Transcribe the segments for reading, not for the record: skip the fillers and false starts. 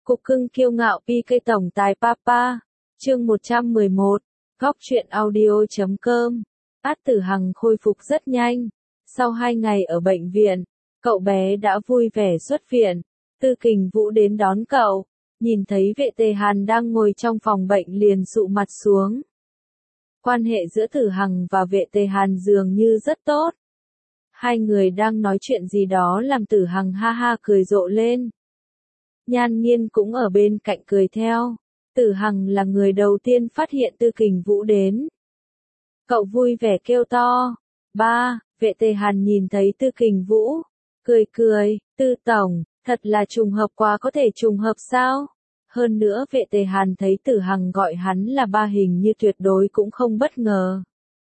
Cục cưng kiêu ngạo PK tổng tài Papa. Chương 111. Góc truyện audio.com. Tử Hằng khôi phục rất nhanh. Sau 2 ngày ở bệnh viện, cậu bé đã vui vẻ xuất viện. Tư Kình Vũ đến đón cậu, nhìn thấy vệ tề Hàn đang ngồi trong phòng bệnh liền dụ mặt xuống. Quan hệ giữa Tử Hằng và vệ tề Hàn dường như rất tốt. Hai người đang nói chuyện gì đó làm Tử Hằng ha ha cười rộ lên. Nhan Nghiên cũng ở bên cạnh cười theo. Tử Hằng là người đầu tiên phát hiện Tư Kình Vũ đến. Cậu vui vẻ kêu to. Ba, vệ tề Hàn nhìn thấy Tư Kình Vũ. Cười cười, Tư Tổng, thật là trùng hợp quá, có thể trùng hợp sao? Hơn nữa vệ tề Hàn thấy Tử Hằng gọi hắn là ba hình như tuyệt đối cũng không bất ngờ.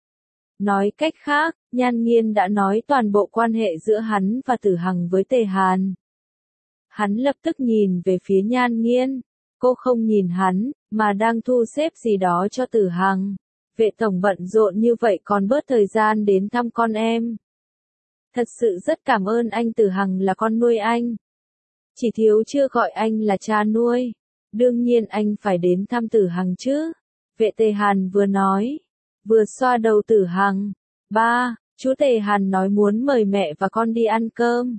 Nói cách khác, Nhan Nghiên đã nói toàn bộ quan hệ giữa hắn và Tử Hằng với tề Hàn. Hắn lập tức nhìn về phía Nhan Nghiên. Cô không nhìn hắn, mà đang thu xếp gì đó cho Tử Hằng. Vệ tổng bận rộn như vậy còn bớt thời gian đến thăm con em. Thật sự rất cảm ơn anh. Tử Hằng là con nuôi anh. Chỉ thiếu chưa gọi anh là cha nuôi. Đương nhiên anh phải đến thăm Tử Hằng chứ. Vệ tề Hàn vừa nói, vừa xoa đầu Tử Hằng. Ba, chú tề Hàn nói muốn mời mẹ và con đi ăn cơm.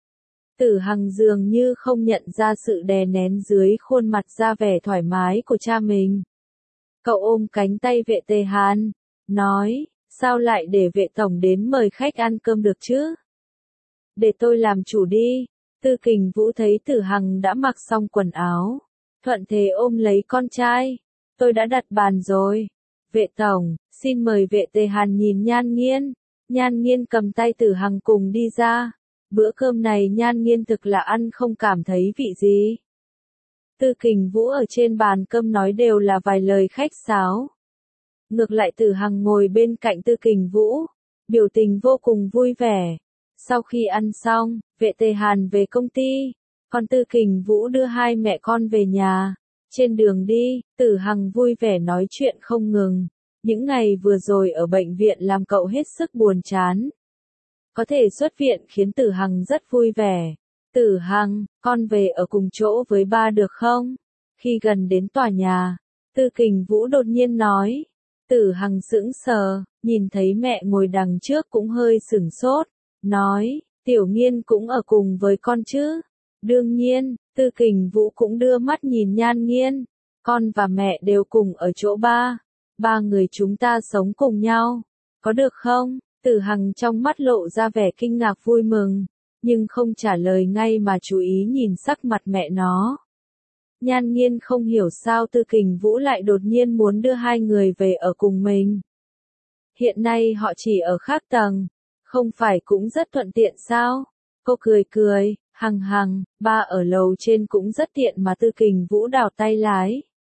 Tử Hằng dường như không nhận ra sự đè nén dưới khuôn mặt ra vẻ thoải mái của cha mình. Cậu ôm cánh tay vệ tề Hàn, nói, sao lại để vệ tổng đến mời khách ăn cơm được chứ? Để tôi làm chủ đi. Tư Kình Vũ thấy Tử Hằng đã mặc xong quần áo, thuận thế ôm lấy con trai. Tôi đã đặt bàn rồi. Vệ tổng, xin mời. Vệ tề Hàn nhìn Nhan Nghiên. Nhan Nghiên cầm tay Tử Hằng cùng đi ra. Bữa cơm này Nhan Nghiên thực là ăn không cảm thấy vị gì. Tư Kình Vũ ở trên bàn cơm nói đều là vài lời khách sáo. Ngược lại Tử Hằng ngồi bên cạnh Tư Kình Vũ, biểu tình vô cùng vui vẻ. Sau khi ăn xong, vệ tề Hàn về công ty, còn Tư Kình Vũ đưa hai mẹ con về nhà. Trên đường đi, Tử Hằng vui vẻ nói chuyện không ngừng. Những ngày vừa rồi ở bệnh viện làm cậu hết sức buồn chán. Có thể xuất viện khiến Tử Hằng rất vui vẻ. Tử Hằng, con về ở cùng chỗ với ba được không? Khi gần đến tòa nhà, Tư Kình Vũ đột nhiên nói. Tử Hằng sững sờ, nhìn thấy mẹ ngồi đằng trước cũng hơi sửng sốt. Nói, Tiểu Nghiên cũng ở cùng với con chứ? Đương nhiên. Tư Kình Vũ cũng đưa mắt nhìn Nhan Nghiên. Con và mẹ đều cùng ở chỗ ba. Ba người chúng ta sống cùng nhau. Có được không? Tử Hằng trong mắt lộ ra vẻ kinh ngạc vui mừng, nhưng không trả lời ngay mà chú ý nhìn sắc mặt mẹ nó. Nhan Nghiên không hiểu sao Tư Kình Vũ lại đột nhiên muốn đưa hai người về ở cùng mình. Hiện nay họ chỉ ở khác tầng, không phải cũng rất thuận tiện sao? Cô cười cười, Hằng Hằng, ba ở lầu trên cũng rất tiện mà. Tư Kình Vũ đảo tay lái.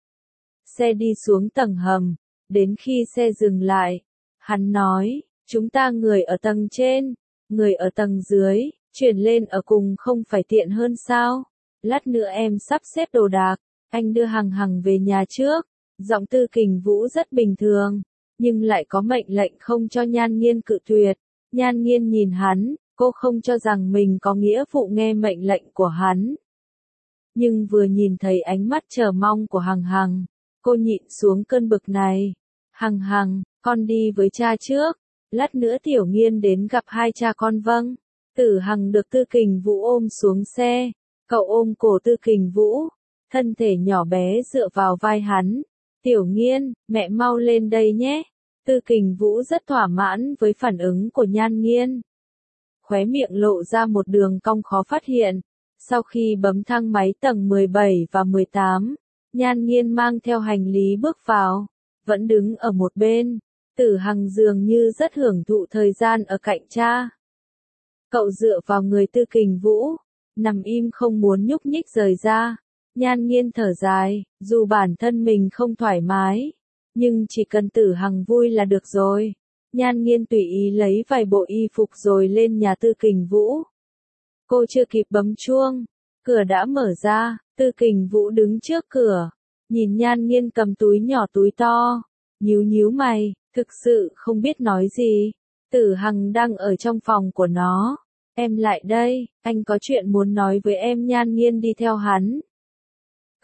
Xe đi xuống tầng hầm, đến khi xe dừng lại, hắn nói. Chúng ta người ở tầng trên, người ở tầng dưới, chuyển lên ở cùng không phải tiện hơn sao? Lát nữa em sắp xếp đồ đạc, anh đưa Hằng Hằng về nhà trước. Giọng Tư Kình Vũ rất bình thường, nhưng lại có mệnh lệnh không cho Nhan Nghiên cự tuyệt. Nhan Nghiên nhìn hắn, cô không cho rằng mình có nghĩa vụ nghe mệnh lệnh của hắn. Nhưng vừa nhìn thấy ánh mắt chờ mong của Hằng Hằng, cô nhịn xuống cơn bực này. Hằng Hằng, con đi với cha trước. Lát nữa Tiểu Nghiên đến gặp hai cha con. Vâng. Tử Hằng được Tư Kình Vũ ôm xuống xe. Cậu ôm cổ Tư Kình Vũ, thân thể nhỏ bé dựa vào vai hắn. Tiểu Nghiên, mẹ mau lên đây nhé. Tư Kình Vũ rất thỏa mãn với phản ứng của Nhan Nghiên. Khóe miệng lộ ra một đường cong khó phát hiện. Sau khi bấm thang máy tầng 17 và 18, Nhan Nghiên mang theo hành lý bước vào, vẫn đứng ở một bên. Tử Hằng dường như rất hưởng thụ thời gian ở cạnh cha. Cậu dựa vào người Tư Kình Vũ, nằm im không muốn nhúc nhích rời ra. Nhan Nghiên thở dài, dù bản thân mình không thoải mái, nhưng chỉ cần Tử Hằng vui là được rồi. Nhan Nghiên tùy ý lấy vài bộ y phục rồi lên nhà Tư Kình Vũ. Cô chưa kịp bấm chuông, cửa đã mở ra. Tư Kình Vũ đứng trước cửa, nhìn Nhan Nghiên cầm túi nhỏ túi to, nhíu nhíu mày. Thực sự không biết nói gì. Tử Hằng đang ở trong phòng của nó. Em lại đây, anh có chuyện muốn nói với em. Nhan Nghiên đi theo hắn.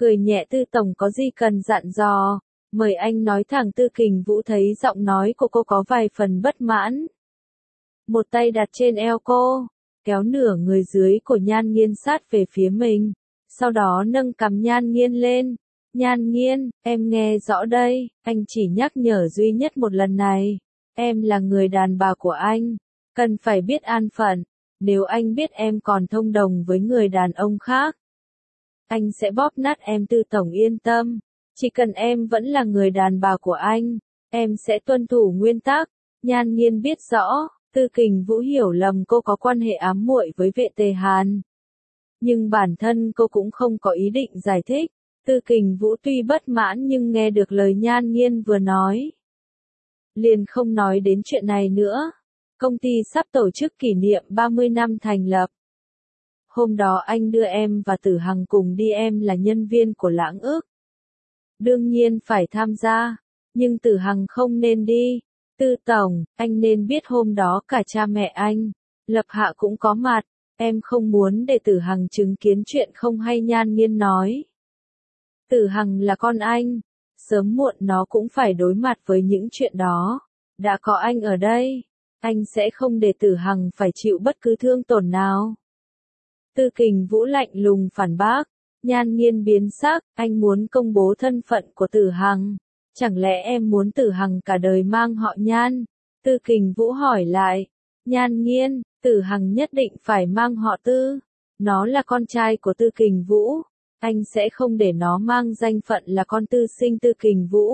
Cười nhẹ Tư tổng có gì cần dặn dò, mời anh nói thẳng. Tư Kình Vũ thấy giọng nói của cô có vài phần bất mãn. Một tay đặt trên eo cô, kéo nửa người dưới của Nhan Nghiên sát về phía mình, sau đó nâng cằm Nhan Nghiên lên. Nhan Nghiên, em nghe rõ đây, anh chỉ nhắc nhở duy nhất một lần này. Em là người đàn bà của anh, cần phải biết an phận. Nếu anh biết em còn thông đồng với người đàn ông khác, anh sẽ bóp nát em. Tư tổng yên tâm, chỉ cần em vẫn là người đàn bà của anh, em sẽ tuân thủ nguyên tắc. Nhan Nghiên biết rõ, Tư Kình Vũ hiểu lầm cô có quan hệ ám muội với Vệ Tề Hàn. Nhưng bản thân cô cũng không có ý định giải thích. Tư Kình Vũ tuy bất mãn nhưng nghe được lời Nhan Nghiên vừa nói, liền không nói đến chuyện này nữa. Công ty sắp tổ chức kỷ niệm 30 năm thành lập. Hôm đó anh đưa em và Tử Hằng cùng đi, em là nhân viên của Lãng Ước, đương nhiên phải tham gia, nhưng Tử Hằng không nên đi. Tư tổng, anh nên biết hôm đó cả cha mẹ anh, Lập Hạ cũng có mặt, em không muốn để Tử Hằng chứng kiến chuyện không hay. Nhan Nghiên nói. Tử Hằng là con anh, sớm muộn nó cũng phải đối mặt với những chuyện đó. Đã có anh ở đây, anh sẽ không để Tử Hằng phải chịu bất cứ thương tổn nào. Tư Kình Vũ lạnh lùng phản bác. Nhan Nghiên biến sắc, anh muốn công bố thân phận của Tử Hằng. Chẳng lẽ em muốn Tử Hằng cả đời mang họ Nhan? Tư Kình Vũ hỏi lại. Nhan Nghiên, Tử Hằng nhất định phải mang họ Tư. Nó là con trai của Tư Kình Vũ. Anh sẽ không để nó mang danh phận là con tư sinh Tư Kình Vũ.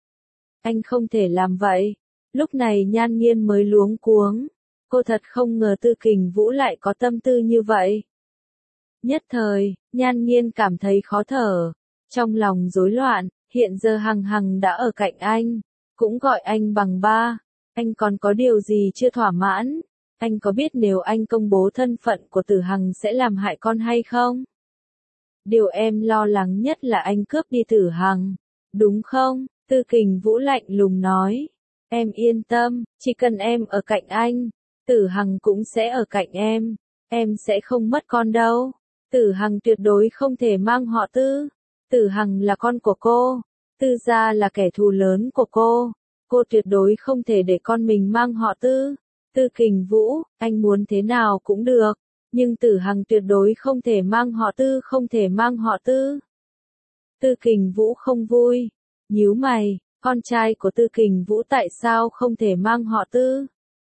Anh không thể làm vậy. Lúc này Nhan Nghiên mới luống cuống. Cô thật không ngờ Tư Kình Vũ lại có tâm tư như vậy. Nhất thời, Nhan Nghiên cảm thấy khó thở. Trong lòng rối loạn, hiện giờ Hằng Hằng đã ở cạnh anh. Cũng gọi anh bằng ba. Anh còn có điều gì chưa thỏa mãn? Anh có biết nếu anh công bố thân phận của Tử Hằng sẽ làm hại con hay không? Điều em lo lắng nhất là anh cướp đi Tử Hằng, đúng không? Tư Kình Vũ lạnh lùng nói. Em yên tâm, chỉ cần em ở cạnh anh, Tử Hằng cũng sẽ ở cạnh em sẽ không mất con đâu. Tử Hằng tuyệt đối không thể mang họ Tư. Tử Hằng là con của cô, Tư gia là kẻ thù lớn của cô tuyệt đối không thể để con mình mang họ Tư. Tư Kình Vũ, anh muốn thế nào cũng được, nhưng Tử Hằng tuyệt đối không thể mang họ Tư, không thể mang họ Tư. Tư Kình Vũ không vui, nhíu mày, con trai của Tư Kình Vũ tại sao không thể mang họ Tư?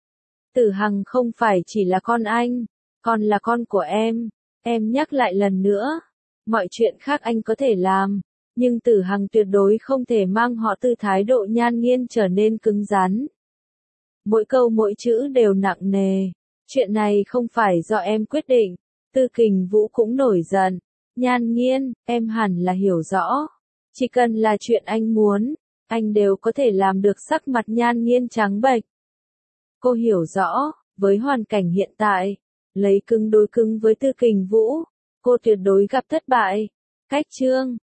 Tử Hằng không phải chỉ là con anh, còn là con của em nhắc lại lần nữa, mọi chuyện khác anh có thể làm, nhưng Tử Hằng tuyệt đối không thể mang họ Tư. Thái độ Nhan Nghiên trở nên cứng rắn. Mỗi câu mỗi chữ đều nặng nề. Chuyện này không phải do em quyết định. Tư Kình Vũ cũng nổi giận. Nhan Nghiên, em hẳn là hiểu rõ. Chỉ cần là chuyện anh muốn, anh đều có thể làm được. Sắc mặt Nhan Nghiên trắng bệch. Cô hiểu rõ, với hoàn cảnh hiện tại, lấy cứng đối cứng với Tư Kình Vũ, cô tuyệt đối gặp thất bại. Cách chương